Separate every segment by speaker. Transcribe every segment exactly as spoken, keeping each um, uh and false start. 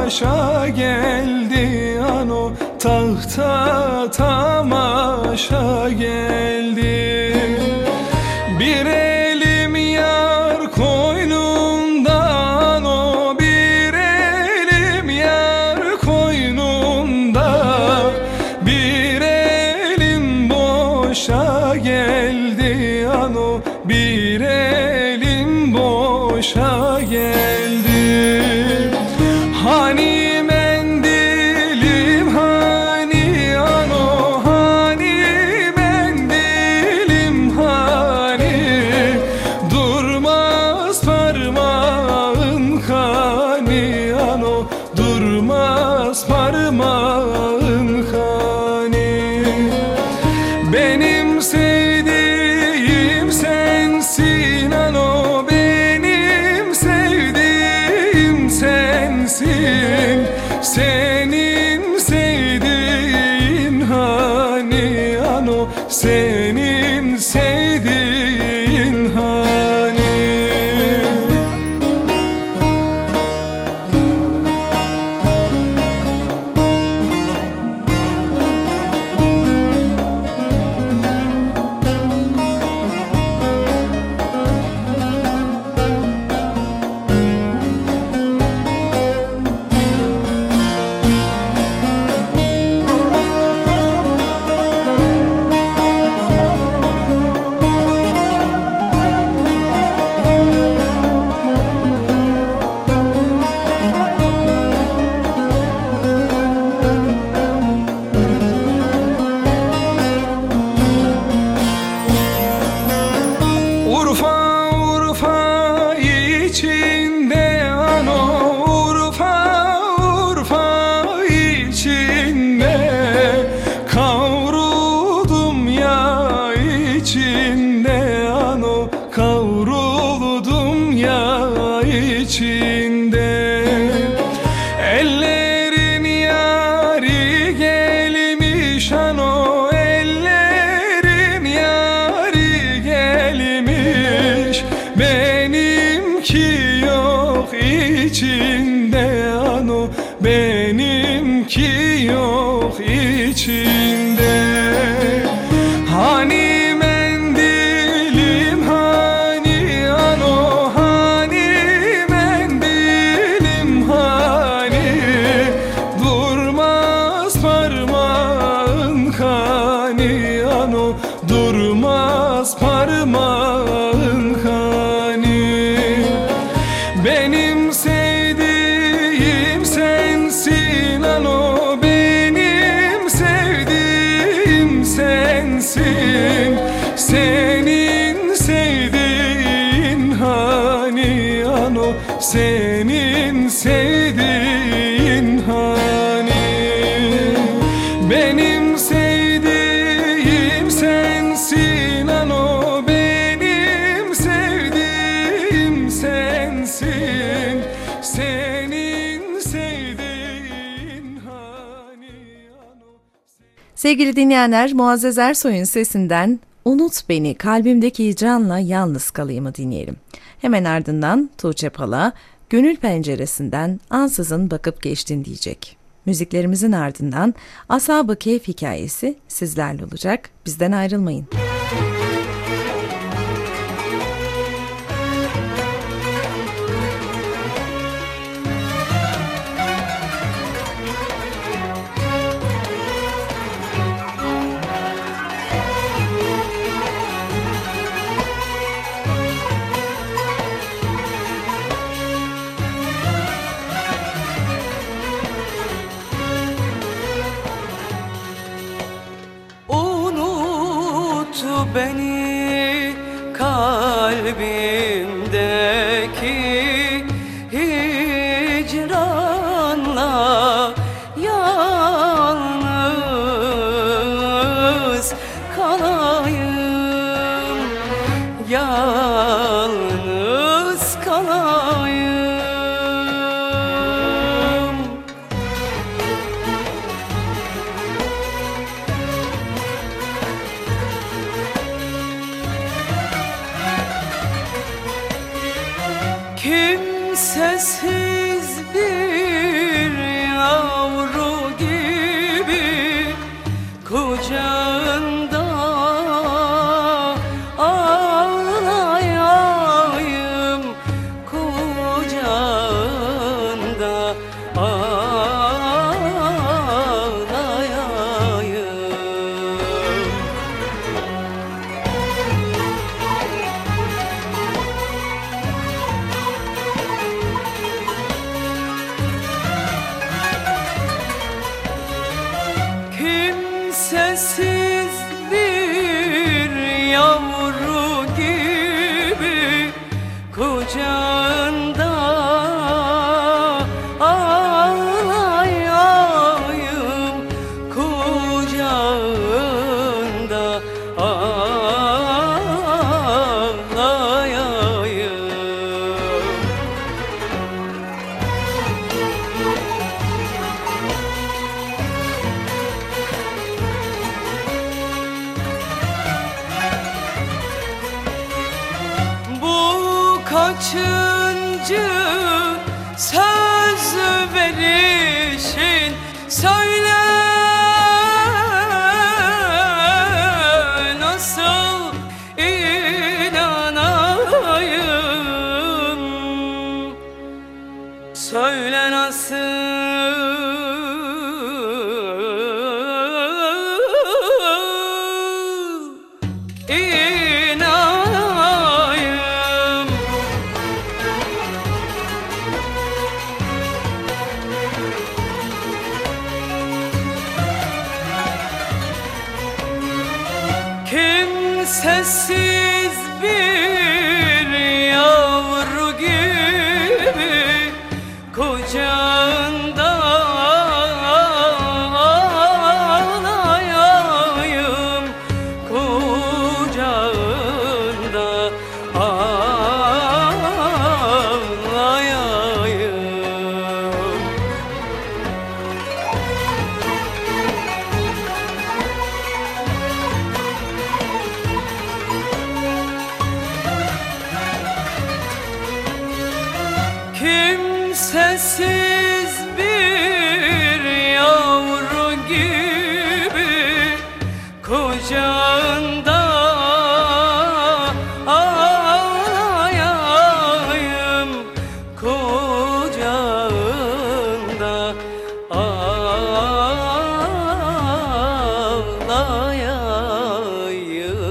Speaker 1: başa geldi, ano tahta tamaşa geldi. Bir elim yar koynundan, o bir elim yar koynunda, bir elim boşa geldi, ano bir elim boşa geldi. Hani mendilim hani, ano hani mendilim hani, durmaz parmağın hani, ano durmaz parmağın hani. Benim sevdiğim sensin, ano benim sevdiğim sensin. Senin sevdiğin hani, ano senin sevdiğin hani. Urfa Urfa içinde, ano Urfa Urfa içinde, kavruldum ya içinde, ano kavruldum ya içinde. Ellerin yari gelmiş, ano ellerin yari gelmiş, benimki yok içinde, ano benimki yok içinde. Hani mendilim hani, ano hani mendilim hani, durmaz parmağın hani, ano durmaz parmağın hani. Benim sevdiğim sensin, ano benim sevdiğim sensin. Senin sevdiğin hani, ano senin sevdiğin hani. Benim sevdiğim sensin, ano benim sevdiğim sensin. Senin sevdiğin hani, ano.
Speaker 2: Sevgili dinleyenler, Muazzez Ersoy'un sesinden "Unut Beni, Kalbimdeki Hicranla Yalnız Kalayım'ı dinleyelim. Hemen ardından Tuğçe Pala, "Gönül Penceresinden Ansızın Bakıp Geçtin" diyecek. Müziklerimizin ardından Ashab-ı Kehf hikayesi sizlerle olacak. Bizden ayrılmayın.
Speaker 3: Beni kalbimdeki hicranla yalnız kalayım, yalnız kalayım. Kimsesiz bir kucağında ağlayayım, kucağında ağlayayım. Kaçıncı söz verişin, söyle nasıl inanayım, söyle nasıl kimsesiz bir yavru gibi kucağında ağlayayım, kucağında ağlayayım. Kimsesiz bir yavru gibi kucağında ağlayayım, kucağında ağlayayım.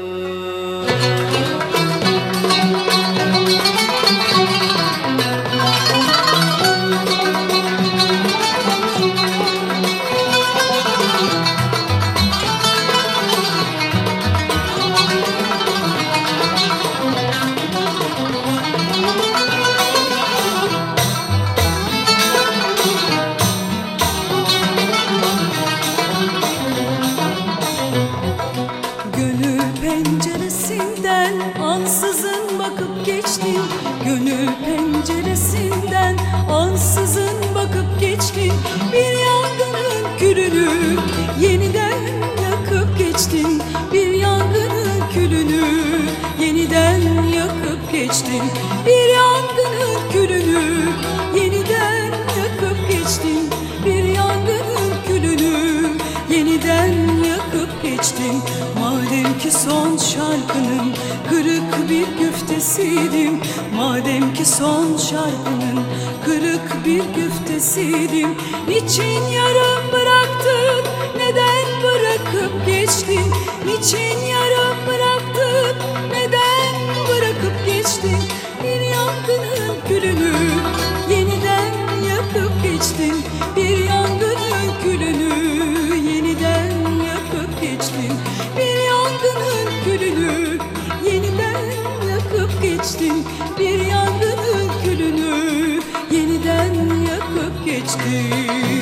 Speaker 4: Gönül penceresinden ansızın bakıp geçtin, gönül penceresinden ansızın bakıp geçtin. Bir yangının külünü yeniden yakıp geçtin, bir yangının külünü yeniden yakıp geçtin, bir yangının külünü yeniden yakıp geçtin, bir yangının külünü yeniden yakıp geçtin. Madem ki son şarkının kırık bir güftesiydim, madem ki son şarkının kırık bir güftesiydim, niçin yarım bıraktın, neden bırakıp geçtin, niçin yarım bıraktın, neden bırakıp geçtin. Bir yangının külünü yeniden yakıp geçtin, bir yangının külünü yeniden yakıp geçtin, bir yangının külünü yeniden yakıp geçtin, bir yangının külünü yeniden yakıp geçtin.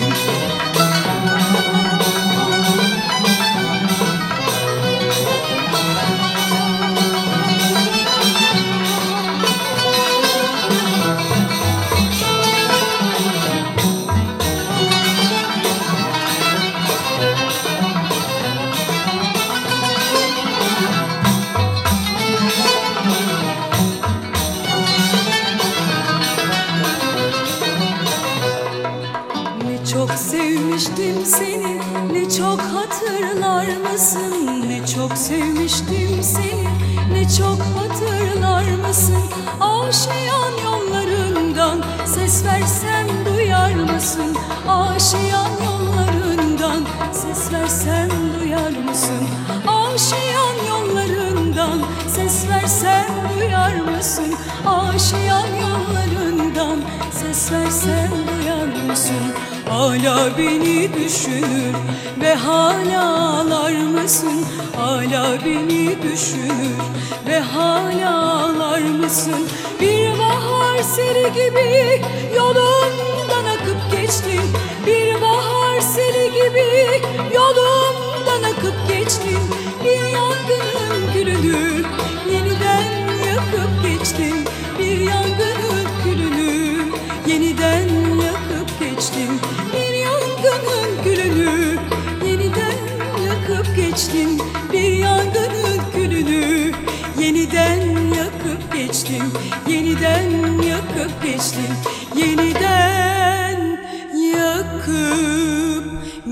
Speaker 4: Çok sevmiştim seni, ne çok hatırlar mısın? Ne çok sevmiştim seni, ne çok hatırlar mısın? Aşiyan yollarından ses versem duyar mısın? Aşiyan yollarından ses versem duyar mısın? Aşiyan yollarından ses versem duyar mısın? Aşiyan yollarından ses versem duyar mısın? hala beni düşünür ve hala ağlar mısın? Hala beni düşünür ve hala ağlar mısın? Bir bahar seli gibi yolumdan akıp geçtin. Bir bahar seli gibi yolumdan akıp geçtin. Bir yangının külünü yeniden yakıp geçtin. Bir yangının külünü yeniden yakıp geçtin. Bir yangının külünü yeniden yakıp geçtin. Bir yangının külünü yeniden yakıp geçtin. Yeniden yakıp geçtin. Yeniden yakıp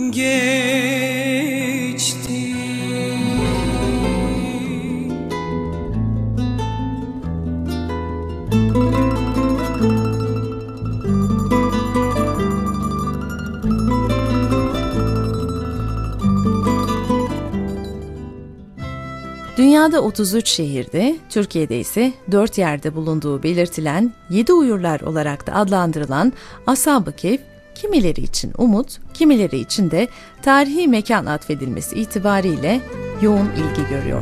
Speaker 4: geçtin.
Speaker 2: Dünyada otuz üç şehirde, Türkiye'de ise dört yerde bulunduğu belirtilen Yedi Uyurlar olarak da adlandırılan Ashab-ı Kehf, kimileri için umut, kimileri için de tarihi mekan atfedilmesi itibariyle yoğun ilgi görüyor.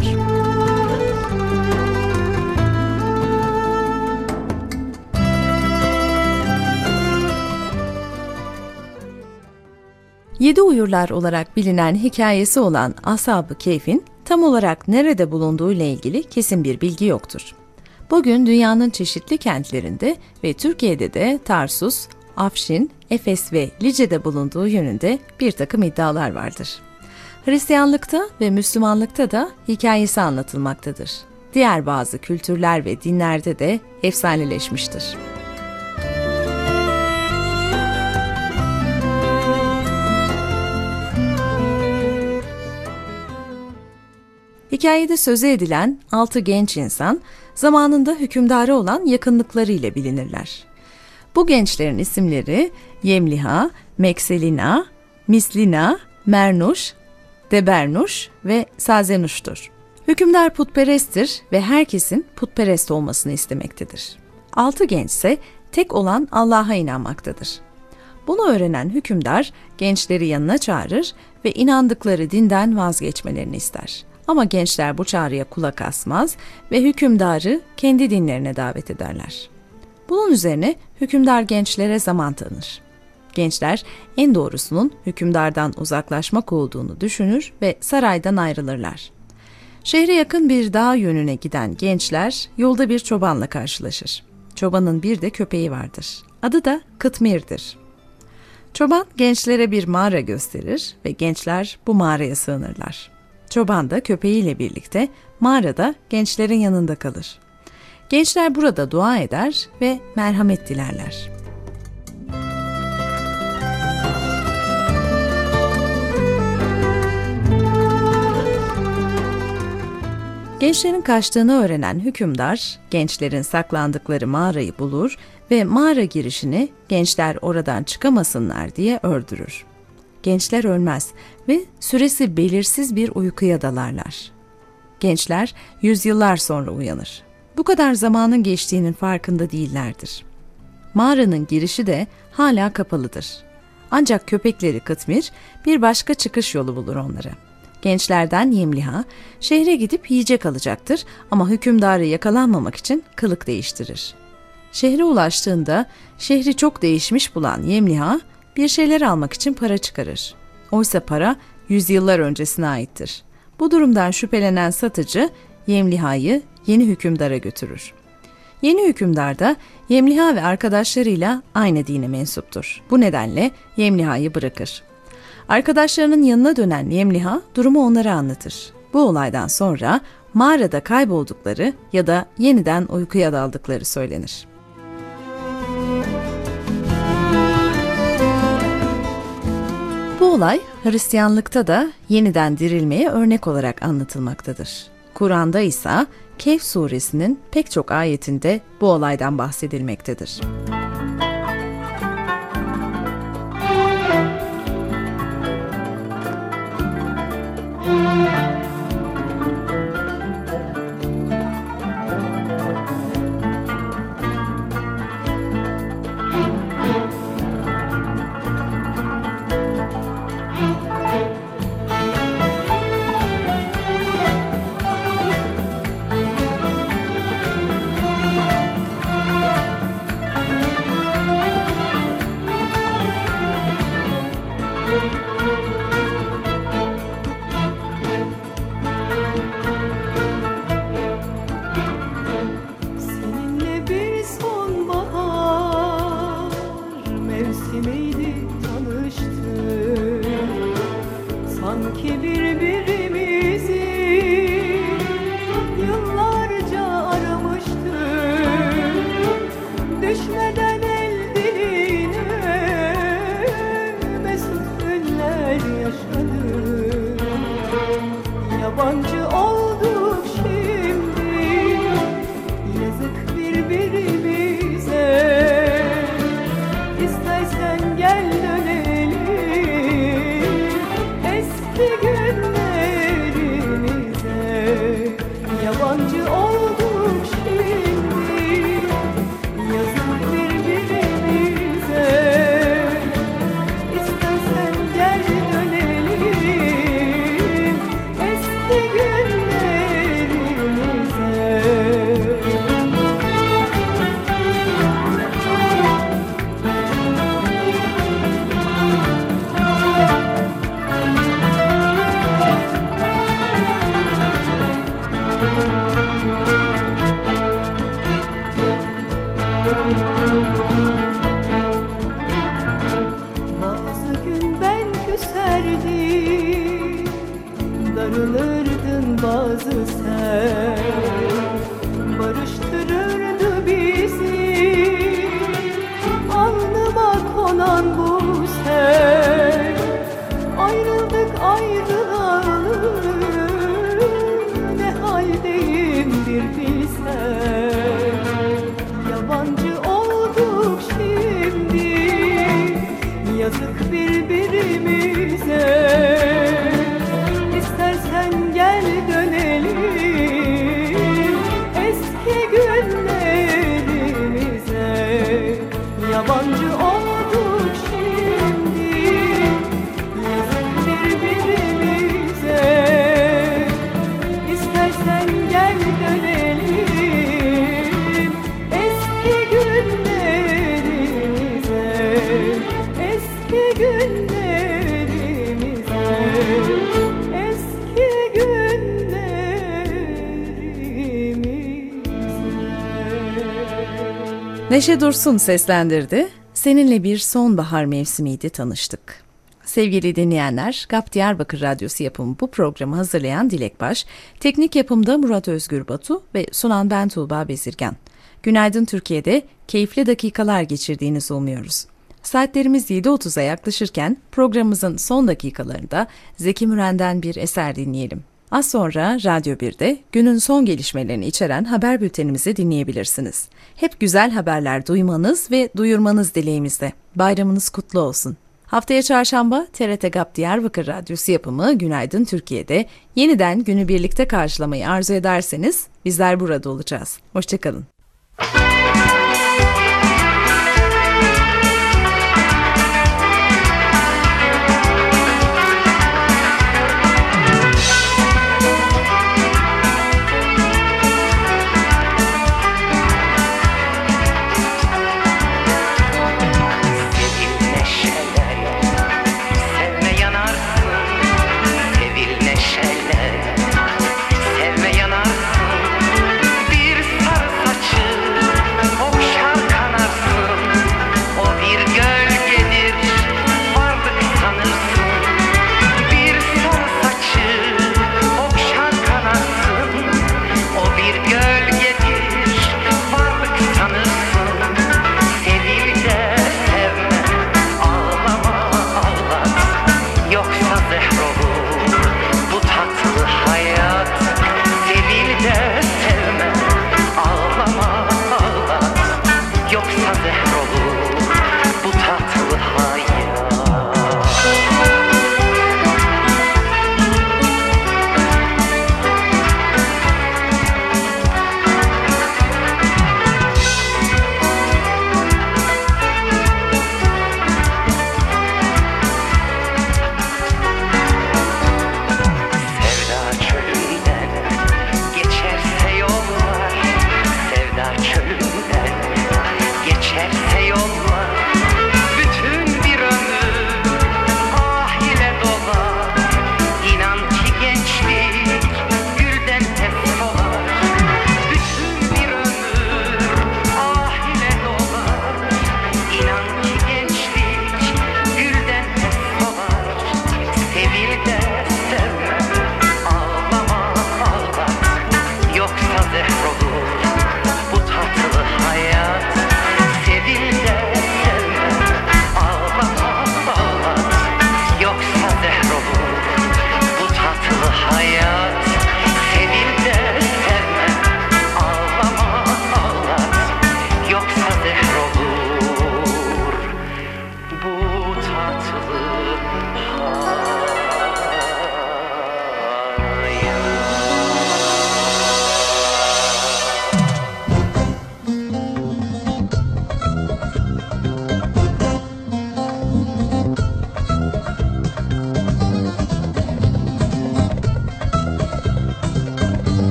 Speaker 2: Yedi Uyurlar olarak bilinen hikayesi olan Ashab-ı Kehf'in tam olarak nerede bulunduğu ile ilgili kesin bir bilgi yoktur. Bugün dünyanın çeşitli kentlerinde ve Türkiye'de de Tarsus, Afşin, Efes ve Lice'de bulunduğu yönünde bir takım iddialar vardır. Hristiyanlıkta ve Müslümanlıkta da hikayesi anlatılmaktadır. Diğer bazı kültürler ve dinlerde de efsaneleşmiştir. Hikayede sözü edilen altı genç insan, zamanında hükümdarı olan yakınlıklarıyla bilinirler. Bu gençlerin isimleri Yemliha, Mekselina, Mislina, Mernuş, Debernuş ve Sazenuş'tur. Hükümdar putperesttir ve herkesin putperest olmasını istemektedir. Altı genç ise tek olan Allah'a inanmaktadır. Bunu öğrenen hükümdar gençleri yanına çağırır ve inandıkları dinden vazgeçmelerini ister. Ama gençler bu çağrıya kulak asmaz ve hükümdarı kendi dinlerine davet ederler. Bunun üzerine hükümdar gençlere zaman tanır. Gençler en doğrusunun hükümdardan uzaklaşmak olduğunu düşünür ve saraydan ayrılırlar. Şehre yakın bir dağ yönüne giden gençler yolda bir çobanla karşılaşır. Çobanın bir de köpeği vardır. Adı da Kıtmir'dir. Çoban gençlere bir mağara gösterir ve gençler bu mağaraya sığınırlar. Çoban da köpeğiyle birlikte mağarada gençlerin yanında kalır. Gençler burada dua eder ve merhamet dilerler. Gençlerin kaçtığını öğrenen hükümdar, gençlerin saklandıkları mağarayı bulur ve mağara girişini gençler oradan çıkamasınlar diye ördürür. Gençler ölmez ve süresi belirsiz bir uykuya dalarlar. Gençler yüzyıllar sonra uyanır. Bu kadar zamanın geçtiğinin farkında değillerdir. Mağaranın girişi de hala kapalıdır. Ancak köpekleri Kıtmir bir başka çıkış yolu bulur onlara. Gençlerden Yemliha şehre gidip yiyecek alacaktır ama hükümdarı yakalanmamak için kılık değiştirir. Şehre ulaştığında şehri çok değişmiş bulan Yemliha bir şeyler almak için para çıkarır. Oysa para yüzyıllar öncesine aittir. Bu durumdan şüphelenen satıcı Yemliha'yı yeni hükümdara götürür. Yeni hükümdar da Yemliha ve arkadaşlarıyla aynı dine mensuptur. Bu nedenle Yemliha'yı bırakır. Arkadaşlarının yanına dönen Yemliha durumu onlara anlatır. Bu olaydan sonra mağarada kayboldukları ya da yeniden uykuya daldıkları söylenir. Bu olay Hristiyanlıkta da yeniden dirilmeye örnek olarak anlatılmaktadır. Kur'an'da ise Kehf suresinin pek çok ayetinde bu olaydan bahsedilmektedir.
Speaker 5: Bazı gün ben küserdim, darılırdın bazı sen. Barıştırırdı bizi alnıma konan bu sen. Ayrıldık ayrılalı, ne haldeyim bir bilsen. Yabancı olduk şimdi, yazık birbirimize. İstersen gel dönelim eski günlerimize. Yabancı olduk şimdi, yazık birbirimize. İstersen gel dönelim eski günlerimize. Eski günlerimize. Eski günlerimize.
Speaker 2: Neşe Dursun seslendirdi. Seninle bir sonbahar mevsimiydi tanıştık. Sevgili dinleyenler, G A P Diyarbakır Radyosu yapımı bu programı hazırlayan Dilek Baş, teknik yapımda Murat Özgür Batu ve sunan ben Tuğba Bezirgan. Günaydın Türkiye'de keyifli dakikalar geçirdiğinizi umuyoruz. Saatlerimiz yedi otuza yaklaşırken programımızın son dakikalarında Zeki Müren'den bir eser dinleyelim. Az sonra Radyo bir'de günün son gelişmelerini içeren haber bültenimizi dinleyebilirsiniz. Hep güzel haberler duymanız ve duyurmanız dileğimizde. Bayramınız kutlu olsun. Haftaya çarşamba T R T G A P Diyarbakır Radyosu yapımı Günaydın Türkiye'de yeniden günü birlikte karşılamayı arzu ederseniz bizler burada olacağız. Hoşçakalın.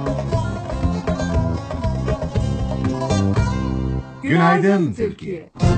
Speaker 6: Günaydın Türkiye.